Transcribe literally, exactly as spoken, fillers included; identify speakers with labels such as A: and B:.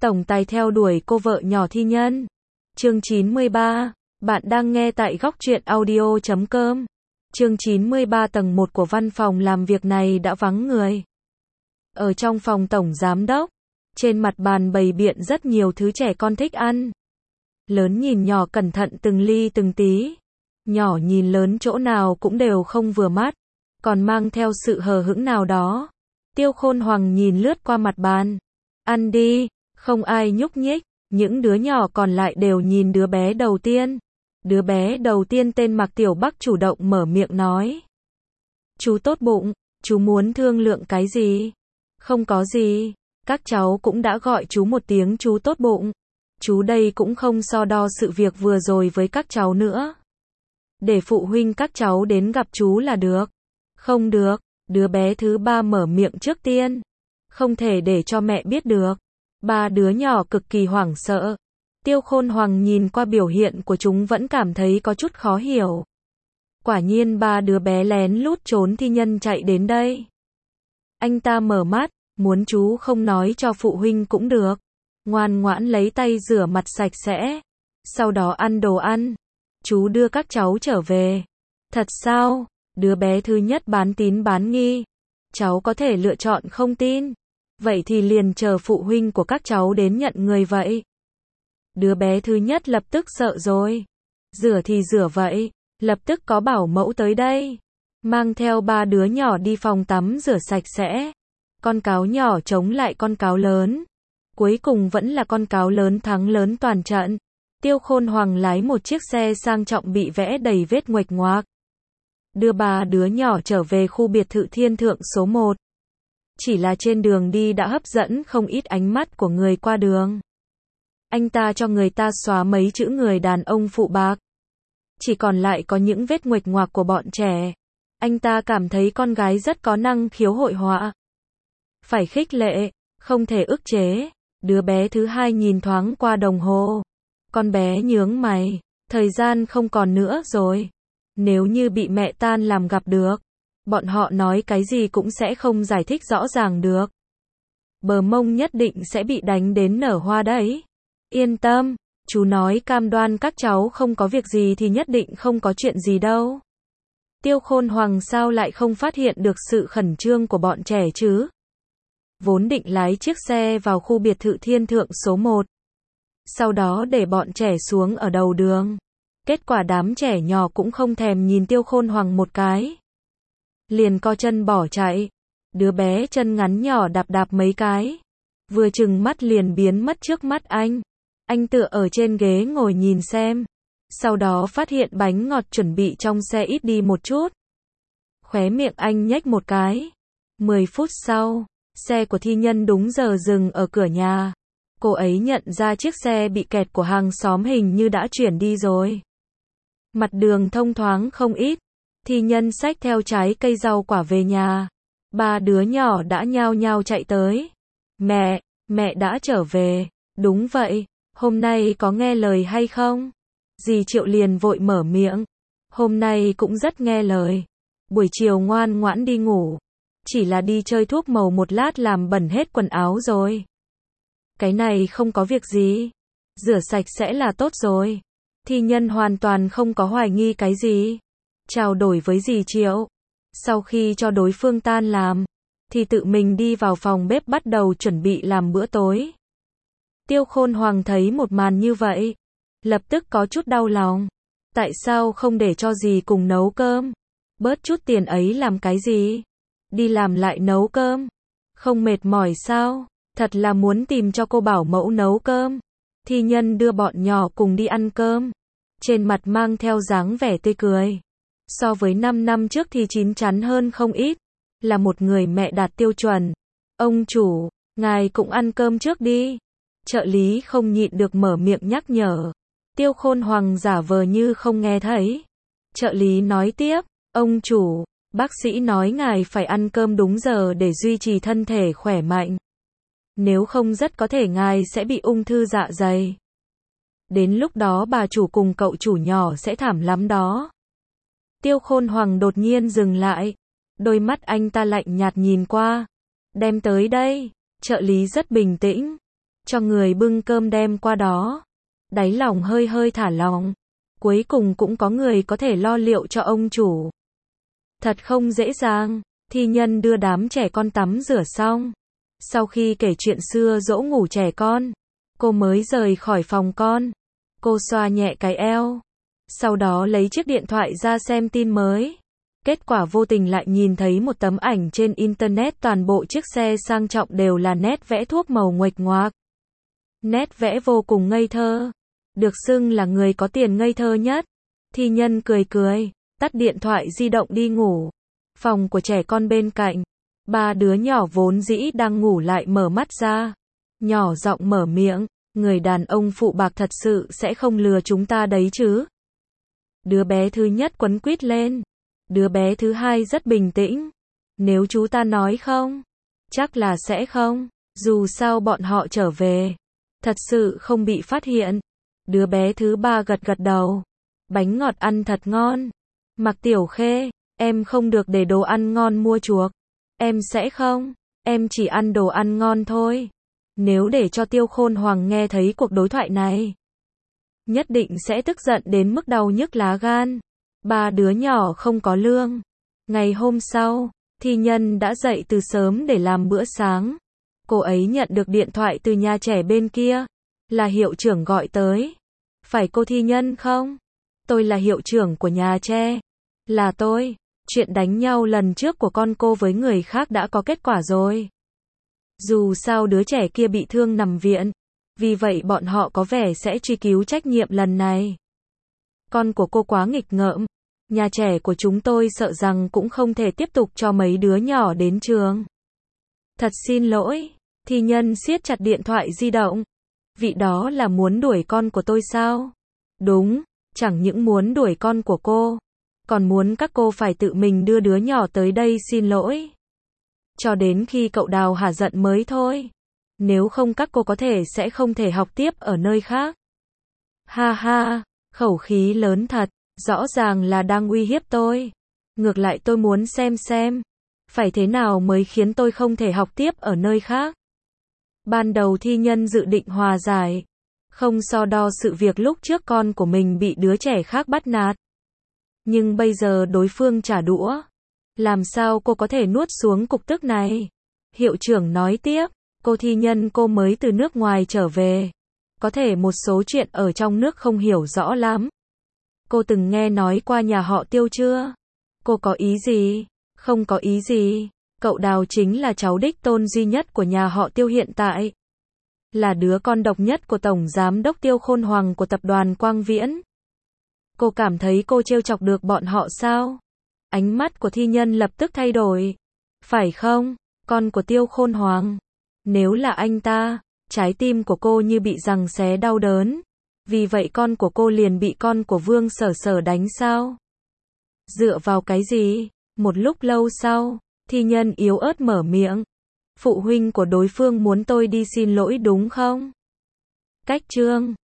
A: tổng tài theo đuổi cô vợ nhỏ thi nhân. Chương chín mươi ba, bạn đang nghe tại góc truyện audio chấm com. Chương chín mươi ba tầng một của văn phòng làm việc này đã vắng người. Ở trong phòng tổng giám đốc, trên mặt bàn bày biện rất nhiều thứ trẻ con thích ăn. Lớn nhìn nhỏ cẩn thận từng ly từng tí. Nhỏ nhìn lớn chỗ nào cũng đều không vừa mắt, còn mang theo sự hờ hững nào đó. Tiêu Khôn Hoằng nhìn lướt qua mặt bàn. Ăn đi, không ai nhúc nhích, những đứa nhỏ còn lại đều nhìn đứa bé đầu tiên. Đứa bé đầu tiên tên Mạc Tiểu Bắc chủ động mở miệng nói. Chú tốt bụng, chú muốn thương lượng cái gì? Không có gì, các cháu cũng đã gọi chú một tiếng chú tốt bụng. Chú đây cũng không so đo sự việc vừa rồi với các cháu nữa. Để phụ huynh các cháu đến gặp chú là được. Không được, đứa bé thứ ba mở miệng trước tiên. Không thể để cho mẹ biết được. Ba đứa nhỏ cực kỳ hoảng sợ. Tiêu Khôn Hoằng nhìn qua biểu hiện của chúng vẫn cảm thấy có chút khó hiểu. Quả nhiên ba đứa bé lén lút trốn thi nhân chạy đến đây. Anh ta mở mắt, muốn chú không nói cho phụ huynh cũng được. Ngoan ngoãn lấy tay rửa mặt sạch sẽ. Sau đó ăn đồ ăn. Chú đưa các cháu trở về. Thật sao? Đứa bé thứ nhất bán tín bán nghi. Cháu có thể lựa chọn không tin. Vậy thì liền chờ phụ huynh của các cháu đến nhận người vậy. Đứa bé thứ nhất lập tức sợ rồi. Rửa thì rửa vậy. Lập tức có bảo mẫu tới đây. Mang theo ba đứa nhỏ đi phòng tắm rửa sạch sẽ. Con cáo nhỏ chống lại con cáo lớn. Cuối cùng vẫn là con cáo lớn thắng lớn toàn trận. Tiêu Khôn Hoằng lái một chiếc xe sang trọng bị vẽ đầy vết nguệch ngoạc. Đưa ba đứa nhỏ trở về khu biệt thự Thiên Thượng số một. Chỉ là trên đường đi đã hấp dẫn không ít ánh mắt của người qua đường. Anh ta cho người ta xóa mấy chữ người đàn ông phụ bạc. Chỉ còn lại có những vết nguệch ngoạc của bọn trẻ. Anh ta cảm thấy con gái rất có năng khiếu hội họa. Phải khích lệ, không thể ức chế. Đứa bé thứ hai nhìn thoáng qua đồng hồ. Con bé nhướng mày, thời gian không còn nữa rồi. Nếu như bị mẹ tan làm gặp được, bọn họ nói cái gì cũng sẽ không giải thích rõ ràng được. Bờ mông nhất định sẽ bị đánh đến nở hoa đấy. Yên tâm, chú nói cam đoan các cháu không có việc gì thì nhất định không có chuyện gì đâu. Tiêu Khôn Hoằng sao lại không phát hiện được sự khẩn trương của bọn trẻ chứ? Vốn định lái chiếc xe vào khu biệt thự Thiên Thượng số một. Sau đó để bọn trẻ xuống ở đầu đường. Kết quả đám trẻ nhỏ cũng không thèm nhìn Tiêu Khôn Hoằng một cái. Liền co chân bỏ chạy. Đứa bé chân ngắn nhỏ đạp đạp mấy cái. Vừa chừng mắt liền biến mất trước mắt anh. Anh tựa ở trên ghế ngồi nhìn xem. Sau đó phát hiện bánh ngọt chuẩn bị trong xe ít đi một chút. Khóe miệng anh nhếch một cái. Mười phút sau, xe của thi nhân đúng giờ dừng ở cửa nhà. Cô ấy nhận ra chiếc xe bị kẹt của hàng xóm hình như đã chuyển đi rồi. Mặt đường thông thoáng không ít. Thi nhân xách theo trái cây rau quả về nhà. Ba đứa nhỏ đã nhao nhao chạy tới. Mẹ, mẹ đã trở về. Đúng vậy, hôm nay có nghe lời hay không? Dì Triệu liền vội mở miệng. Hôm nay cũng rất nghe lời. Buổi chiều ngoan ngoãn đi ngủ. Chỉ là đi chơi thuốc màu một lát làm bẩn hết quần áo rồi. Cái này không có việc gì. Rửa sạch sẽ là tốt rồi. Thi nhân hoàn toàn không có hoài nghi cái gì. Trao đổi với dì Triệu. Sau khi cho đối phương tan làm, thì tự mình đi vào phòng bếp bắt đầu chuẩn bị làm bữa tối. Tiêu Khôn Hoằng thấy một màn như vậy. Lập tức có chút đau lòng. Tại sao không để cho dì cùng nấu cơm? Bớt chút tiền ấy làm cái gì? Đi làm lại nấu cơm. Không mệt mỏi sao? Thật là muốn tìm cho cô bảo mẫu nấu cơm. Thi nhân đưa bọn nhỏ cùng đi ăn cơm. Trên mặt mang theo dáng vẻ tươi cười. So với năm năm trước thì chín chắn hơn không ít. Là một người mẹ đạt tiêu chuẩn. Ông chủ, ngài cũng ăn cơm trước đi. Trợ lý không nhịn được mở miệng nhắc nhở. Tiêu Khôn Hoằng giả vờ như không nghe thấy. Trợ lý nói tiếp, ông chủ, bác sĩ nói ngài phải ăn cơm đúng giờ để duy trì thân thể khỏe mạnh. Nếu không rất có thể ngài sẽ bị ung thư dạ dày. Đến lúc đó bà chủ cùng cậu chủ nhỏ sẽ thảm lắm đó. Tiêu Khôn Hoằng đột nhiên dừng lại. Đôi mắt anh ta lạnh nhạt nhìn qua. Đem tới đây. Trợ lý rất bình tĩnh. cho người bưng cơm đem qua đó. Đáy lòng hơi hơi thả lỏng. Cuối cùng cũng có người có thể lo liệu cho ông chủ. Thật không dễ dàng. Thi Nhân đưa đám trẻ con tắm rửa xong. Sau khi kể chuyện xưa dỗ ngủ trẻ con, cô mới rời khỏi phòng con. Cô xoa nhẹ cái eo. Sau đó lấy chiếc điện thoại ra xem tin mới. Kết quả vô tình lại nhìn thấy một tấm ảnh trên internet, toàn bộ chiếc xe sang trọng đều là nét vẽ thuốc màu nguệch ngoạc. Nét vẽ vô cùng ngây thơ. Được xưng là người có tiền ngây thơ nhất. Thi Nhân cười cười, tắt điện thoại di động đi ngủ. Phòng của trẻ con bên cạnh, ba đứa nhỏ vốn dĩ đang ngủ lại mở mắt ra. Nhỏ giọng mở miệng, người đàn ông phụ bạc thật sự sẽ không lừa chúng ta đấy chứ. Đứa bé thứ nhất quấn quýt lên. Đứa bé thứ hai rất bình tĩnh. Nếu chú ta nói không, chắc là sẽ không. Dù sao bọn họ trở về, thật sự không bị phát hiện. Đứa bé thứ ba gật gật đầu. Bánh ngọt ăn thật ngon. Mạc Tiểu Khê, em không được để đồ ăn ngon mua chuộc. Em sẽ không. Em chỉ ăn đồ ăn ngon thôi. Nếu để cho Tiêu Khôn Hoàng nghe thấy cuộc đối thoại này, nhất định sẽ tức giận đến mức đau nhức lá gan. Ba đứa nhỏ không có lương. Ngày hôm sau, Thi Nhân đã dậy từ sớm để làm bữa sáng. Cô ấy nhận được điện thoại từ nhà trẻ bên kia. Là hiệu trưởng gọi tới. Phải cô Thi Nhân không? Tôi là hiệu trưởng của nhà trẻ. Là tôi. Chuyện đánh nhau lần trước của con cô với người khác đã có kết quả rồi. Dù sao đứa trẻ kia bị thương nằm viện. Vì vậy bọn họ có vẻ sẽ truy cứu trách nhiệm lần này. Con của cô quá nghịch ngợm. Nhà trẻ của chúng tôi sợ rằng cũng không thể tiếp tục cho mấy đứa nhỏ đến trường. Thật xin lỗi. Thi Nhân siết chặt điện thoại di động. Vị đó là muốn đuổi con của tôi sao? Đúng, chẳng những muốn đuổi con của cô, còn muốn các cô phải tự mình đưa đứa nhỏ tới đây xin lỗi. Cho đến khi cậu Đào hả giận mới thôi. Nếu không các cô có thể sẽ không thể học tiếp ở nơi khác. Ha ha, khẩu khí lớn thật, rõ ràng là đang uy hiếp tôi. Ngược lại tôi muốn xem xem, phải thế nào mới khiến tôi không thể học tiếp ở nơi khác. Ban đầu Thi Nhân dự định hòa giải, không so đo sự việc lúc trước con của mình bị đứa trẻ khác bắt nạt. Nhưng bây giờ đối phương trả đũa. Làm sao cô có thể nuốt xuống cục tức này? Hiệu trưởng nói tiếp, cô Thi Nhân cô mới từ nước ngoài trở về. Có thể một số chuyện ở trong nước không hiểu rõ lắm. Cô từng nghe nói qua nhà họ Tiêu chưa? Cô có ý gì? Không có ý gì. Cậu Đào chính là cháu đích tôn duy nhất của nhà họ Tiêu hiện tại. Là đứa con độc nhất của Tổng Giám đốc Tiêu Khôn Hoàng của tập đoàn Quang Viễn. Cô cảm thấy cô trêu chọc được bọn họ sao? Ánh mắt của Thi Nhân lập tức thay đổi. Phải không? Con của Tiêu Khôn Hoàng. Nếu là anh ta, trái tim của cô như bị giằng xé đau đớn. Vì vậy con của cô liền bị con của Vương Sở Sở đánh sao? Dựa vào cái gì? Một lúc lâu sau, Thi Nhân yếu ớt mở miệng. Phụ huynh của đối phương muốn tôi đi xin lỗi đúng không? Cách chương